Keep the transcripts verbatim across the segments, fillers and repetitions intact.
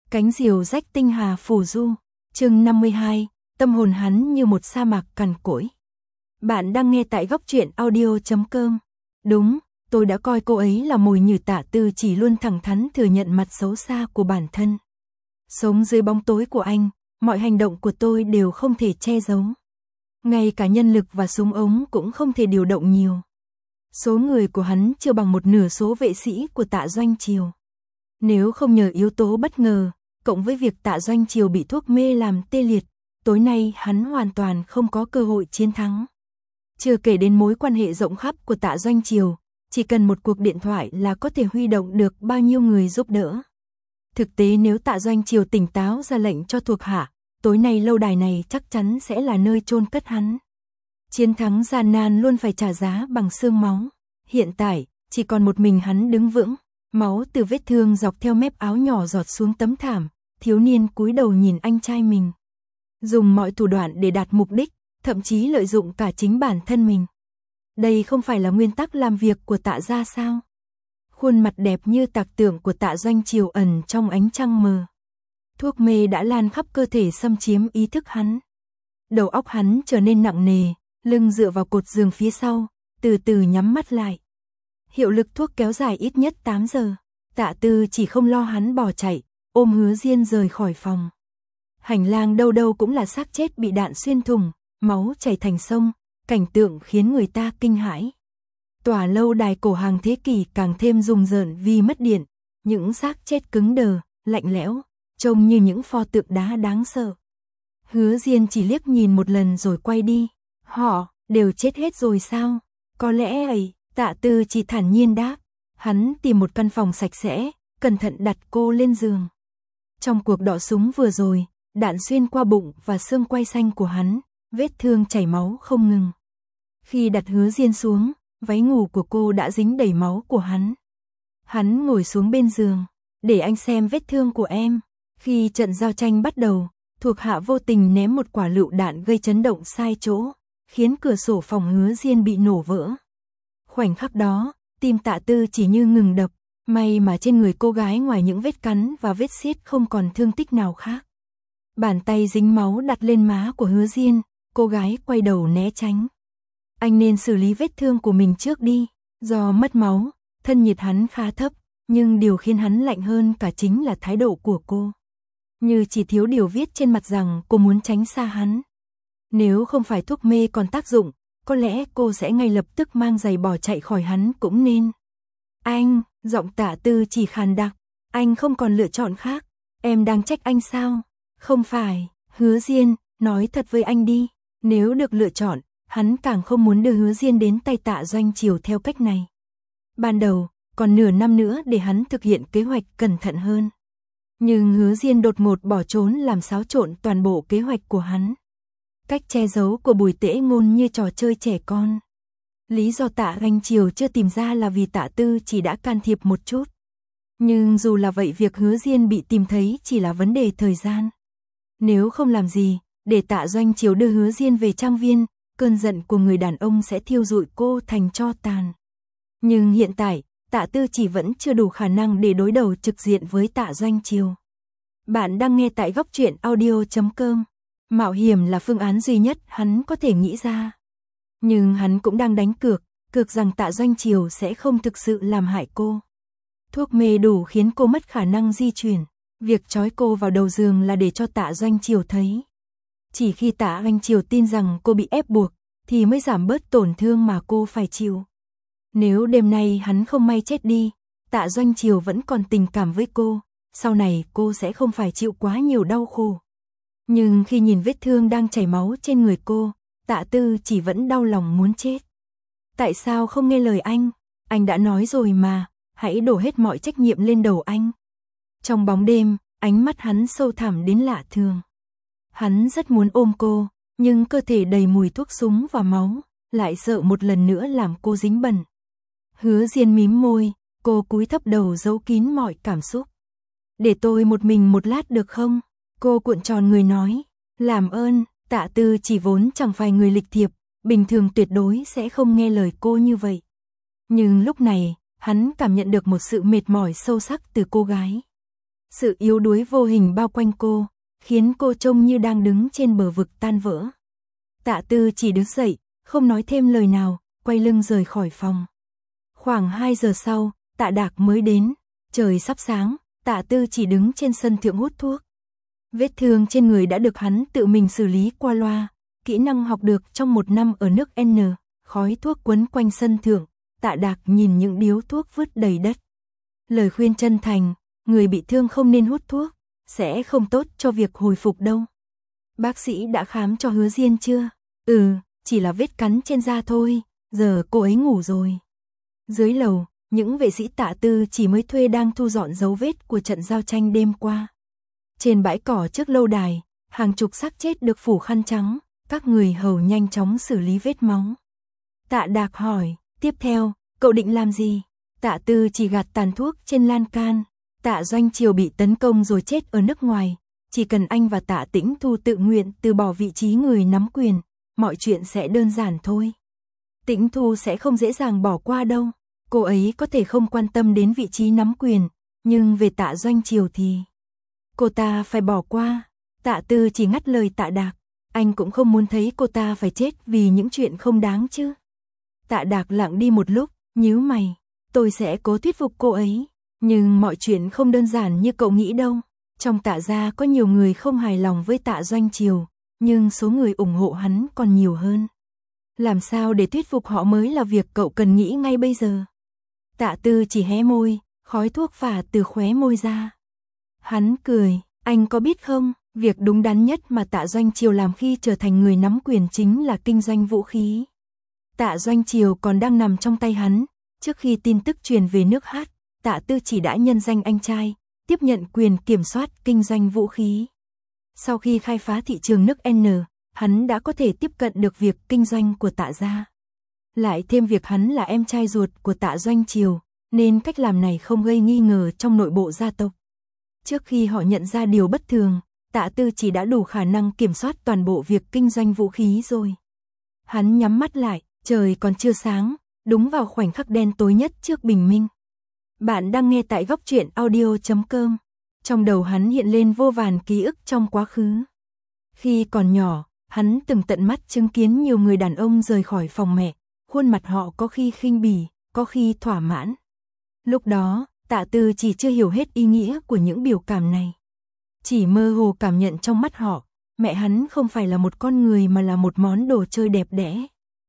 Cánh diều rách tinh hà phù du, chương năm mươi hai, tâm hồn hắn như một sa mạc cằn cỗi. Bạn đang nghe tại góc truyện audio chấm com. Đúng, tôi đã coi cô ấy là mồi nhử. Tạ Tư chỉ luôn thẳng thắn thừa nhận mặt xấu xa của bản thân. Sống dưới bóng tối của anh, mọi hành động của tôi đều không thể che giấu. Ngay cả nhân lực và súng ống cũng không thể điều động nhiều. Số người của hắn chưa bằng một nửa số vệ sĩ của Tạ Doanh Triều. Nếu không nhờ yếu tố bất ngờ, cộng với việc Tạ Doanh Triều bị thuốc mê làm tê liệt, tối nay hắn hoàn toàn không có cơ hội chiến thắng. Chưa kể đến mối quan hệ rộng khắp của Tạ Doanh Triều, chỉ cần một cuộc điện thoại là có thể huy động được bao nhiêu người giúp đỡ. Thực tế nếu Tạ Doanh Triều tỉnh táo ra lệnh cho thuộc hạ, tối nay lâu đài này chắc chắn sẽ là nơi chôn cất hắn. Chiến thắng gian nan luôn phải trả giá bằng xương máu. Hiện tại, chỉ còn một mình hắn đứng vững. Máu từ vết thương dọc theo mép áo nhỏ giọt xuống tấm thảm, thiếu niên cúi đầu nhìn anh trai mình. Dùng mọi thủ đoạn để đạt mục đích, thậm chí lợi dụng cả chính bản thân mình. Đây không phải là nguyên tắc làm việc của Tạ gia sao? Khuôn mặt đẹp như tạc tượng của Tạ Doanh Triều ẩn trong ánh trăng mờ. Thuốc mê đã lan khắp cơ thể xâm chiếm ý thức hắn. Đầu óc hắn trở nên nặng nề, lưng dựa vào cột giường phía sau, từ từ nhắm mắt lại. Hiệu lực thuốc kéo dài ít nhất tám giờ. Tạ Tư chỉ không lo hắn bỏ chạy, ôm Hứa Diên rời khỏi phòng. Hành lang đâu đâu cũng là xác chết bị đạn xuyên thủng, máu chảy thành sông, cảnh tượng khiến người ta kinh hãi. Tòa lâu đài cổ hàng thế kỷ càng thêm rùng rợn vì mất điện, những xác chết cứng đờ, lạnh lẽo, trông như những pho tượng đá đáng sợ. Hứa Diên chỉ liếc nhìn một lần rồi quay đi. Họ đều chết hết rồi sao? Có lẽ ấy. Tạ Tư chỉ thản nhiên đáp. Hắn tìm một căn phòng sạch sẽ, cẩn thận đặt cô lên giường. Trong cuộc đọ súng vừa rồi, đạn xuyên qua bụng và xương quai xanh của hắn, vết thương chảy máu không ngừng. Khi đặt Hứa Diên xuống, váy ngủ của cô đã dính đầy máu của hắn. Hắn ngồi xuống bên giường, để anh xem vết thương của em. Khi trận giao tranh bắt đầu, thuộc hạ vô tình ném một quả lựu đạn gây chấn động sai chỗ, khiến cửa sổ phòng Hứa Diên bị nổ vỡ. Khoảnh khắc đó, tim Tạ Tư chỉ như ngừng đập, may mà trên người cô gái ngoài những vết cắn và vết xiết không còn thương tích nào khác. Bàn tay dính máu đặt lên má của Hứa Diên, cô gái quay đầu né tránh. Anh nên xử lý vết thương của mình trước đi, do mất máu, thân nhiệt hắn khá thấp, nhưng điều khiến hắn lạnh hơn cả chính là thái độ của cô. Như chỉ thiếu điều viết trên mặt rằng cô muốn tránh xa hắn. Nếu không phải thuốc mê còn tác dụng, có lẽ cô sẽ ngay lập tức mang giày bỏ chạy khỏi hắn cũng nên. Anh, giọng Tạ Tư chỉ khàn đặc, anh không còn lựa chọn khác, em đang trách anh sao? Không phải, Hứa Diên, nói thật với anh đi, nếu được lựa chọn, hắn càng không muốn đưa Hứa Diên đến tay Tạ Doanh Triều theo cách này. Ban đầu, còn nửa năm nữa để hắn thực hiện kế hoạch cẩn thận hơn. Nhưng Hứa Diên đột ngột bỏ trốn làm xáo trộn toàn bộ kế hoạch của hắn. Cách che giấu của Bùi Tễ Ngôn như trò chơi trẻ con. Lý do Tạ Doanh Triều chưa tìm ra là vì Tạ Tư chỉ đã can thiệp một chút. Nhưng dù là vậy việc Hứa Diên bị tìm thấy chỉ là vấn đề thời gian. Nếu không làm gì, để Tạ Doanh Triều đưa Hứa Diên về trang viên, cơn giận của người đàn ông sẽ thiêu rụi cô thành tro tàn. Nhưng hiện tại, Tạ Tư chỉ vẫn chưa đủ khả năng để đối đầu trực diện với Tạ Doanh Triều. Bạn đang nghe tại góc truyện audio chấm com. Mạo hiểm là phương án duy nhất hắn có thể nghĩ ra. Nhưng hắn cũng đang đánh cược, cược rằng Tạ Doanh Triều sẽ không thực sự làm hại cô. Thuốc mê đủ khiến cô mất khả năng di chuyển. Việc trói cô vào đầu giường là để cho Tạ Doanh Triều thấy. Chỉ khi Tạ Doanh Triều tin rằng cô bị ép buộc, thì mới giảm bớt tổn thương mà cô phải chịu. Nếu đêm nay hắn không may chết đi, Tạ Doanh Triều vẫn còn tình cảm với cô, sau này cô sẽ không phải chịu quá nhiều đau khổ. Nhưng khi nhìn vết thương đang chảy máu trên người cô, Tạ Tư chỉ vẫn đau lòng muốn chết. Tại sao không nghe lời anh? Anh đã nói rồi mà, hãy đổ hết mọi trách nhiệm lên đầu anh. Trong bóng đêm, ánh mắt hắn sâu thẳm đến lạ thường. Hắn rất muốn ôm cô, nhưng cơ thể đầy mùi thuốc súng và máu, lại sợ một lần nữa làm cô dính bẩn. Hứa Diên mím môi, cô cúi thấp đầu giấu kín mọi cảm xúc. Để tôi một mình một lát được không? Cô cuộn tròn người nói. Làm ơn. Tạ Tư chỉ vốn chẳng phải người lịch thiệp, bình thường tuyệt đối sẽ không nghe lời cô như vậy. Nhưng lúc này, hắn cảm nhận được một sự mệt mỏi sâu sắc từ cô gái. Sự yếu đuối vô hình bao quanh cô, khiến cô trông như đang đứng trên bờ vực tan vỡ. Tạ Tư chỉ đứng dậy, không nói thêm lời nào, quay lưng rời khỏi phòng. Khoảng hai giờ sau, Tạ Đạc mới đến, trời sắp sáng, Tạ Tư chỉ đứng trên sân thượng hút thuốc. Vết thương trên người đã được hắn tự mình xử lý qua loa, kỹ năng học được trong một năm ở nước N, khói thuốc quấn quanh sân thượng, Tạ Đạc nhìn những điếu thuốc vứt đầy đất. Lời khuyên chân thành, người bị thương không nên hút thuốc, sẽ không tốt cho việc hồi phục đâu. Bác sĩ đã khám cho Hứa Diên chưa? Ừ, chỉ là vết cắn trên da thôi, giờ cô ấy ngủ rồi. Dưới lầu, những vệ sĩ Tạ Tư chỉ mới thuê đang thu dọn dấu vết của trận giao tranh đêm qua. Trên bãi cỏ trước lâu đài, hàng chục xác chết được phủ khăn trắng, các người hầu nhanh chóng xử lý vết máu. Tạ Đạc hỏi, tiếp theo, cậu định làm gì? Tạ Tư chỉ gạt tàn thuốc trên lan can. Tạ Doanh Triều bị tấn công rồi chết ở nước ngoài, chỉ cần anh và Tạ Tĩnh Thu tự nguyện từ bỏ vị trí người nắm quyền, mọi chuyện sẽ đơn giản thôi. Tĩnh Thu sẽ không dễ dàng bỏ qua đâu, cô ấy có thể không quan tâm đến vị trí nắm quyền, nhưng về Tạ Doanh Triều thì cô ta phải bỏ qua. Tạ Tư chỉ ngắt lời Tạ Đạc, anh cũng không muốn thấy cô ta phải chết vì những chuyện không đáng chứ. Tạ Đạc lặng đi một lúc, nhíu mày, tôi sẽ cố thuyết phục cô ấy, nhưng mọi chuyện không đơn giản như cậu nghĩ đâu. Trong Tạ gia có nhiều người không hài lòng với Tạ Doanh Triều, nhưng số người ủng hộ hắn còn nhiều hơn. Làm sao để thuyết phục họ mới là việc cậu cần nghĩ ngay bây giờ. Tạ Tư chỉ hé môi, khói thuốc phả từ khóe môi ra. Hắn cười, anh có biết không, việc đúng đắn nhất mà Tạ Doanh Triều làm khi trở thành người nắm quyền chính là kinh doanh vũ khí. Tạ Doanh Triều còn đang nằm trong tay hắn, trước khi tin tức truyền về nước Hát, Tạ Tư chỉ đã nhân danh anh trai, tiếp nhận quyền kiểm soát kinh doanh vũ khí. Sau khi khai phá thị trường nước N, hắn đã có thể tiếp cận được việc kinh doanh của Tạ gia. Lại thêm việc hắn là em trai ruột của Tạ Doanh Triều, nên cách làm này không gây nghi ngờ trong nội bộ gia tộc. Trước khi họ nhận ra điều bất thường, Tạ Tư chỉ đã đủ khả năng kiểm soát toàn bộ việc kinh doanh vũ khí rồi. Hắn nhắm mắt lại, trời còn chưa sáng, đúng vào khoảnh khắc đen tối nhất trước bình minh. Bạn đang nghe tại góc truyện audio chấm com. Trong đầu hắn hiện lên vô vàn ký ức trong quá khứ. Khi còn nhỏ, hắn từng tận mắt chứng kiến nhiều người đàn ông rời khỏi phòng mẹ, khuôn mặt họ có khi khinh bỉ, có khi thỏa mãn. Lúc đó, Tạ Tư chỉ chưa hiểu hết ý nghĩa của những biểu cảm này. Chỉ mơ hồ cảm nhận trong mắt họ, mẹ hắn không phải là một con người mà là một món đồ chơi đẹp đẽ.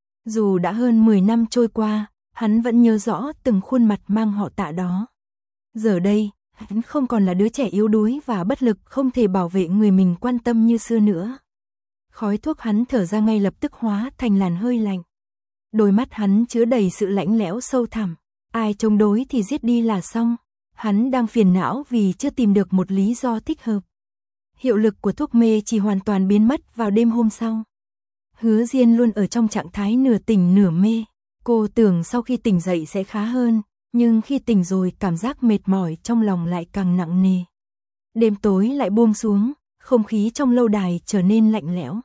Dù đã hơn mười năm trôi qua, hắn vẫn nhớ rõ từng khuôn mặt mang họ Tạ đó. Giờ đây, hắn không còn là đứa trẻ yếu đuối và bất lực không thể bảo vệ người mình quan tâm như xưa nữa. Khói thuốc hắn thở ra ngay lập tức hóa thành làn hơi lạnh. Đôi mắt hắn chứa đầy sự lạnh lẽo sâu thẳm. Ai chống đối thì giết đi là xong. Hắn đang phiền não vì chưa tìm được một lý do thích hợp. Hiệu lực của thuốc mê chỉ hoàn toàn biến mất vào đêm hôm sau. Hứa Diên luôn ở trong trạng thái nửa tỉnh nửa mê. Cô tưởng sau khi tỉnh dậy sẽ khá hơn, nhưng khi tỉnh rồi cảm giác mệt mỏi trong lòng lại càng nặng nề. Đêm tối lại buông xuống, không khí trong lâu đài trở nên lạnh lẽo.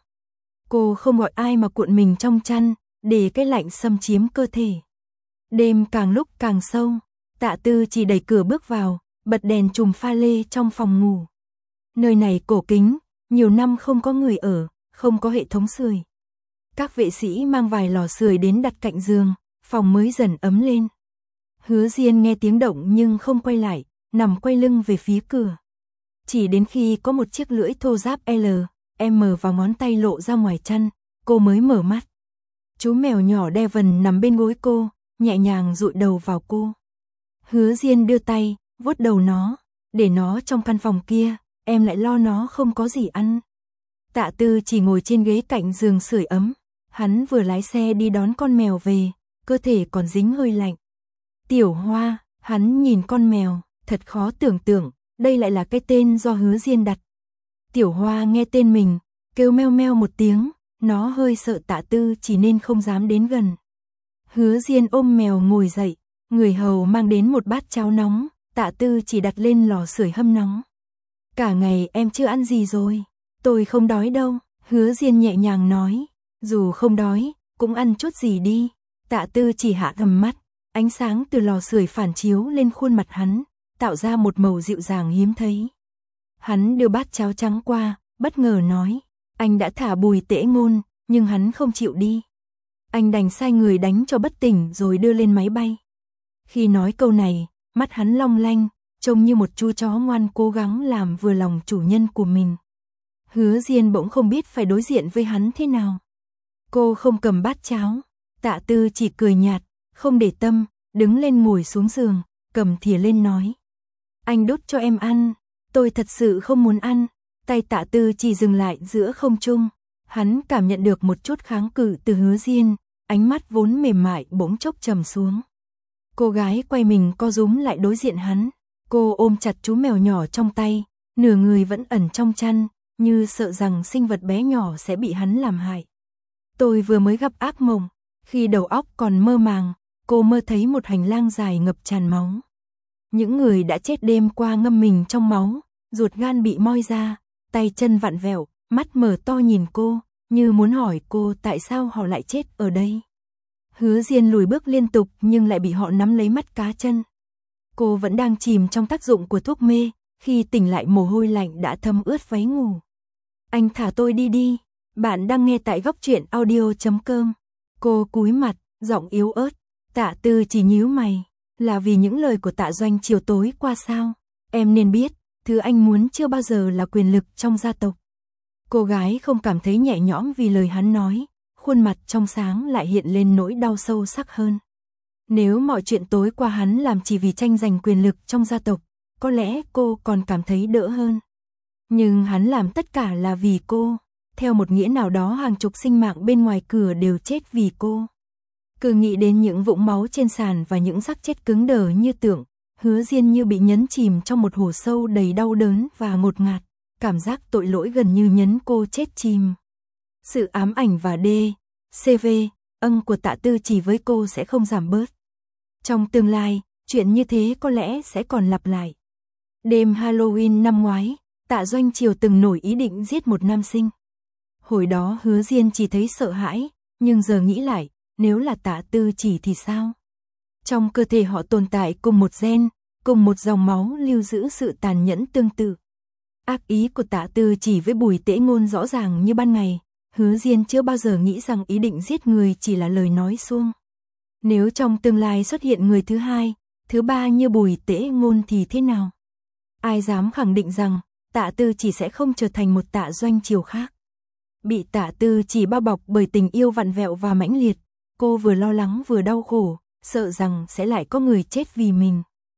Cô không gọi ai mà cuộn mình trong chăn, để cái lạnh xâm chiếm cơ thể. Đêm càng lúc càng sâu, Tạ Tư chỉ đẩy cửa bước vào, bật đèn chùm pha lê trong phòng ngủ. Nơi này cổ kính, nhiều năm không có người ở, không có hệ thống sưởi. Các vệ sĩ mang vài lò sưởi đến đặt cạnh giường, phòng mới dần ấm lên. Hứa Diên nghe tiếng động nhưng không quay lại, nằm quay lưng về phía cửa. Chỉ đến khi có một chiếc lưỡi thô ráp L, M vào ngón tay lộ ra ngoài chăn, cô mới mở mắt. Chú mèo nhỏ Devon nằm bên gối cô, nhẹ nhàng dụi đầu vào cô. Hứa Diên đưa tay, vuốt đầu nó, để nó trong căn phòng kia, em lại lo nó không có gì ăn. Tạ Tư chỉ ngồi trên ghế cạnh giường sưởi ấm, hắn vừa lái xe đi đón con mèo về, cơ thể còn dính hơi lạnh. Tiểu Hoa, hắn nhìn con mèo, thật khó tưởng tượng, đây lại là cái tên do Hứa Diên đặt. Tiểu Hoa nghe tên mình, kêu meo meo một tiếng, nó hơi sợ Tạ Tư chỉ nên không dám đến gần. Hứa Diên ôm mèo ngồi dậy, người hầu mang đến một bát cháo nóng, Tạ Tư chỉ đặt lên lò sưởi hâm nóng. Cả ngày em chưa ăn gì rồi, tôi không đói đâu, Hứa Diên nhẹ nhàng nói, dù không đói, cũng ăn chút gì đi. Tạ Tư chỉ hạ thầm mắt, ánh sáng từ lò sưởi phản chiếu lên khuôn mặt hắn, tạo ra một màu dịu dàng hiếm thấy. Hắn đưa bát cháo trắng qua, bất ngờ nói, anh đã thả Bùi Tễ Ngôn, nhưng hắn không chịu đi. Anh đành sai người đánh cho bất tỉnh rồi đưa lên máy bay. Khi nói câu này, mắt hắn long lanh, trông như một chú chó ngoan cố gắng làm vừa lòng chủ nhân của mình. Hứa Diên bỗng không biết phải đối diện với hắn thế nào. Cô không cầm bát cháo, Tạ Tư chỉ cười nhạt, không để tâm, đứng lên ngồi xuống giường, cầm thìa lên nói. Anh đút cho em ăn, tôi thật sự không muốn ăn. Tay Tạ Tư chỉ dừng lại giữa không trung. Hắn cảm nhận được một chút kháng cự từ Hứa Diên, ánh mắt vốn mềm mại bỗng chốc trầm xuống. Cô gái quay mình co rúm lại đối diện hắn. Cô ôm chặt chú mèo nhỏ trong tay, nửa người vẫn ẩn trong chăn, như sợ rằng sinh vật bé nhỏ sẽ bị hắn làm hại. Tôi vừa mới gặp ác mộng, khi đầu óc còn mơ màng, cô mơ thấy một hành lang dài ngập tràn máu. Những người đã chết đêm qua ngâm mình trong máu, ruột gan bị moi ra, tay chân vặn vẹo, mắt mở to nhìn cô, như muốn hỏi cô tại sao họ lại chết ở đây. Hứa Diên lùi bước liên tục nhưng lại bị họ nắm lấy mắt cá chân. Cô vẫn đang chìm trong tác dụng của thuốc mê, khi tỉnh lại mồ hôi lạnh đã thấm ướt váy ngủ. Anh thả tôi đi đi, bạn đang nghe tại góc truyện audio chấm com. Cô cúi mặt, giọng yếu ớt, Tạ Tư chỉ nhíu mày, là vì những lời của Tạ Doanh chiều tối qua sao? Em nên biết, thứ anh muốn chưa bao giờ là quyền lực trong gia tộc. Cô gái không cảm thấy nhẹ nhõm vì lời hắn nói, khuôn mặt trong sáng lại hiện lên nỗi đau sâu sắc hơn. Nếu mọi chuyện tối qua hắn làm chỉ vì tranh giành quyền lực trong gia tộc, có lẽ cô còn cảm thấy đỡ hơn. Nhưng hắn làm tất cả là vì cô, theo một nghĩa nào đó hàng chục sinh mạng bên ngoài cửa đều chết vì cô. Cứ nghĩ đến những vũng máu trên sàn và những xác chết cứng đờ như tượng, Hứa Diên như bị nhấn chìm trong một hồ sâu đầy đau đớn và ngột ngạt, cảm giác tội lỗi gần như nhấn cô chết chìm. Sự ám ảnh và đê, xê vê, ân của Tạ Tư chỉ với cô sẽ không giảm bớt. Trong tương lai, chuyện như thế có lẽ sẽ còn lặp lại. Đêm Halloween năm ngoái, Tạ Doanh Triều từng nổi ý định giết một nam sinh. Hồi đó Hứa Diên chỉ thấy sợ hãi, nhưng giờ nghĩ lại, nếu là Tạ Tư chỉ thì sao? Trong cơ thể họ tồn tại cùng một gen, cùng một dòng máu lưu giữ sự tàn nhẫn tương tự. Ác ý của Tạ Tư chỉ với Bùi Tễ Ngôn rõ ràng như ban ngày, Hứa Diên chưa bao giờ nghĩ rằng ý định giết người chỉ là lời nói suông. Nếu trong tương lai xuất hiện người thứ hai, thứ ba như Bùi Tễ Ngôn thì thế nào? Ai dám khẳng định rằng Tạ Tư chỉ sẽ không trở thành một Tạ Doanh Triều khác. Bị Tạ Tư chỉ bao bọc bởi tình yêu vặn vẹo và mãnh liệt, cô vừa lo lắng vừa đau khổ, sợ rằng sẽ lại có người chết vì mình.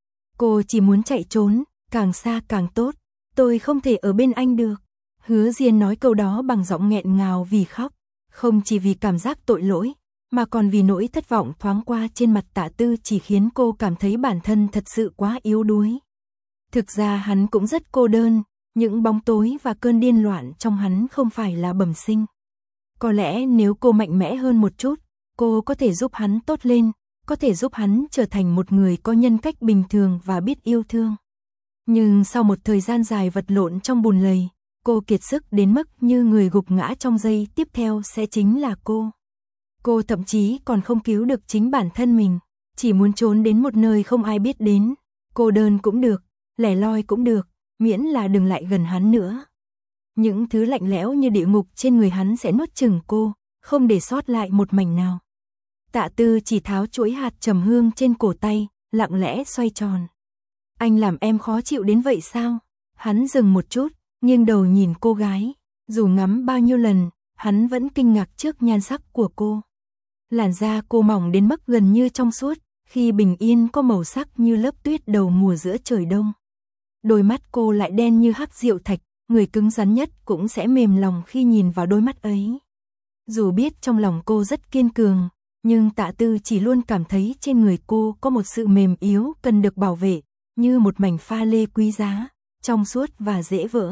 Cô chỉ muốn chạy trốn, càng xa càng tốt, tôi không thể ở bên anh được. Hứa Diên nói câu đó bằng giọng nghẹn ngào vì khóc, không chỉ vì cảm giác tội lỗi, mà còn vì nỗi thất vọng thoáng qua trên mặt Tạ Tư chỉ khiến cô cảm thấy bản thân thật sự quá yếu đuối. Thực ra hắn cũng rất cô đơn, những bóng tối và cơn điên loạn trong hắn không phải là bẩm sinh. Có lẽ nếu cô mạnh mẽ hơn một chút, cô có thể giúp hắn tốt lên, có thể giúp hắn trở thành một người có nhân cách bình thường và biết yêu thương. Nhưng sau một thời gian dài vật lộn trong bùn lầy, cô kiệt sức đến mức như người gục ngã trong giây tiếp theo sẽ chính là cô. Cô thậm chí còn không cứu được chính bản thân mình, chỉ muốn trốn đến một nơi không ai biết đến, cô đơn cũng được, lẻ loi cũng được, miễn là đừng lại gần hắn nữa. Những thứ lạnh lẽo như địa ngục trên người hắn sẽ nuốt chửng cô, không để sót lại một mảnh nào. Tạ Tư chỉ tháo chuỗi hạt trầm hương trên cổ tay, lặng lẽ xoay tròn. Anh làm em khó chịu đến vậy sao? Hắn dừng một chút, nghiêng đầu nhìn cô gái, dù ngắm bao nhiêu lần, hắn vẫn kinh ngạc trước nhan sắc của cô. Làn da cô mỏng đến mức gần như trong suốt, khi bình yên có màu sắc như lớp tuyết đầu mùa giữa trời đông. Đôi mắt cô lại đen như hắc diệu thạch, người cứng rắn nhất cũng sẽ mềm lòng khi nhìn vào đôi mắt ấy. Dù biết trong lòng cô rất kiên cường, nhưng Tạ Tư chỉ luôn cảm thấy trên người cô có một sự mềm yếu cần được bảo vệ, như một mảnh pha lê quý giá, trong suốt và dễ vỡ.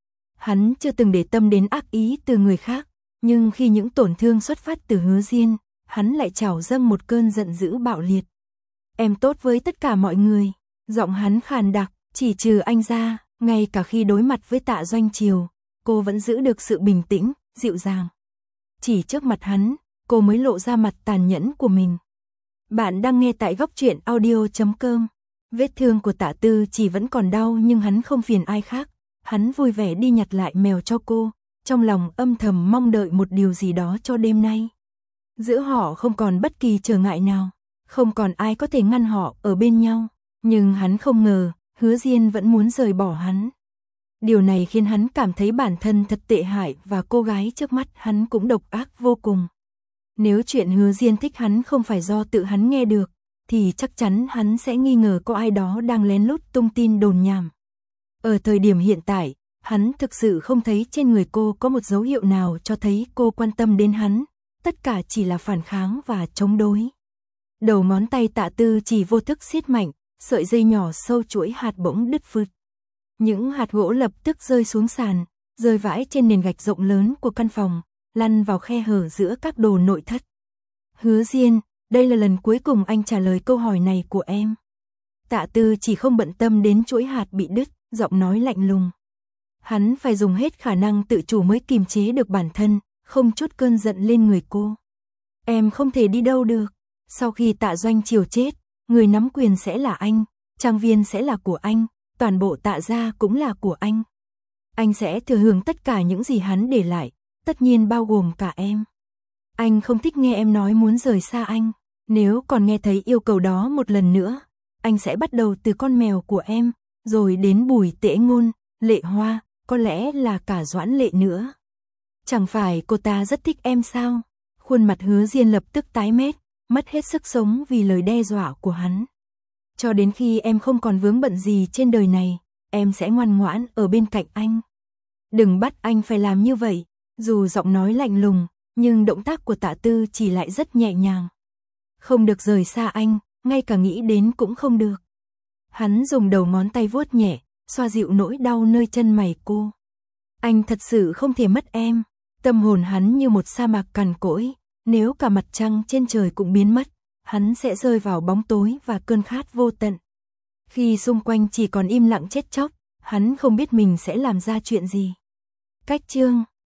Hắn chưa từng để tâm đến ác ý từ người khác, nhưng khi những tổn thương xuất phát từ Hứa Diên, hắn lại trào dâng một cơn giận dữ bạo liệt. Em tốt với tất cả mọi người, giọng hắn khàn đặc, chỉ trừ anh ra, ngay cả khi đối mặt với Tạ Doanh Triều, cô vẫn giữ được sự bình tĩnh, dịu dàng. Chỉ trước mặt hắn, cô mới lộ ra mặt tàn nhẫn của mình. Bạn đang nghe tại góc truyện audio chấm com. Vết thương của Tạ Tư chỉ vẫn còn đau nhưng hắn không phiền ai khác. Hắn vui vẻ đi nhặt lại mèo cho cô, trong lòng âm thầm mong đợi một điều gì đó cho đêm nay. Giữa họ không còn bất kỳ trở ngại nào, không còn ai có thể ngăn họ ở bên nhau. Nhưng hắn không ngờ, Hứa Diên vẫn muốn rời bỏ hắn. Điều này khiến hắn cảm thấy bản thân thật tệ hại và cô gái trước mắt hắn cũng độc ác vô cùng. Nếu chuyện Hứa Diên thích hắn không phải do tự hắn nghe được, thì chắc chắn hắn sẽ nghi ngờ có ai đó đang lén lút tung tin đồn nhảm. Ở thời điểm hiện tại, hắn thực sự không thấy trên người cô có một dấu hiệu nào cho thấy cô quan tâm đến hắn, tất cả chỉ là phản kháng và chống đối. Đầu ngón tay Tạ Tư chỉ vô thức siết mạnh, sợi dây nhỏ sâu chuỗi hạt bỗng đứt phứt. Những hạt gỗ lập tức rơi xuống sàn, rơi vãi trên nền gạch rộng lớn của căn phòng, lăn vào khe hở giữa các đồ nội thất. Hứa Diên, đây là lần cuối cùng anh trả lời câu hỏi này của em. Tạ Tư chỉ không bận tâm đến chuỗi hạt bị đứt, giọng nói lạnh lùng. Hắn phải dùng hết khả năng tự chủ mới kiềm chế được bản thân, không chút cơn giận lên người cô. Em không thể đi đâu được. Sau khi Tạ Doanh Triều chết, người nắm quyền sẽ là anh, trang viên sẽ là của anh, toàn bộ Tạ gia cũng là của anh. Anh sẽ thừa hưởng tất cả những gì hắn để lại, tất nhiên bao gồm cả em. Anh không thích nghe em nói muốn rời xa anh. Nếu còn nghe thấy yêu cầu đó một lần nữa, anh sẽ bắt đầu từ con mèo của em, rồi đến Bùi Tễ Ngôn, Lệ Hoa, có lẽ là cả Doãn Lệ nữa. Chẳng phải cô ta rất thích em sao? Khuôn mặt Hứa Diên lập tức tái mét, mất hết sức sống vì lời đe dọa của hắn. Cho đến khi em không còn vướng bận gì trên đời này, em sẽ ngoan ngoãn ở bên cạnh anh. Đừng bắt anh phải làm như vậy. Dù giọng nói lạnh lùng, nhưng động tác của Tạ Tư chỉ lại rất nhẹ nhàng. Không được rời xa anh, ngay cả nghĩ đến cũng không được. Hắn dùng đầu ngón tay vuốt nhẹ, xoa dịu nỗi đau nơi chân mày cô. Anh thật sự không thể mất em. Tâm hồn hắn như một sa mạc cằn cỗi, nếu cả mặt trăng trên trời cũng biến mất, hắn sẽ rơi vào bóng tối và cơn khát vô tận. Khi xung quanh chỉ còn im lặng chết chóc, hắn không biết mình sẽ làm ra chuyện gì. Cách chương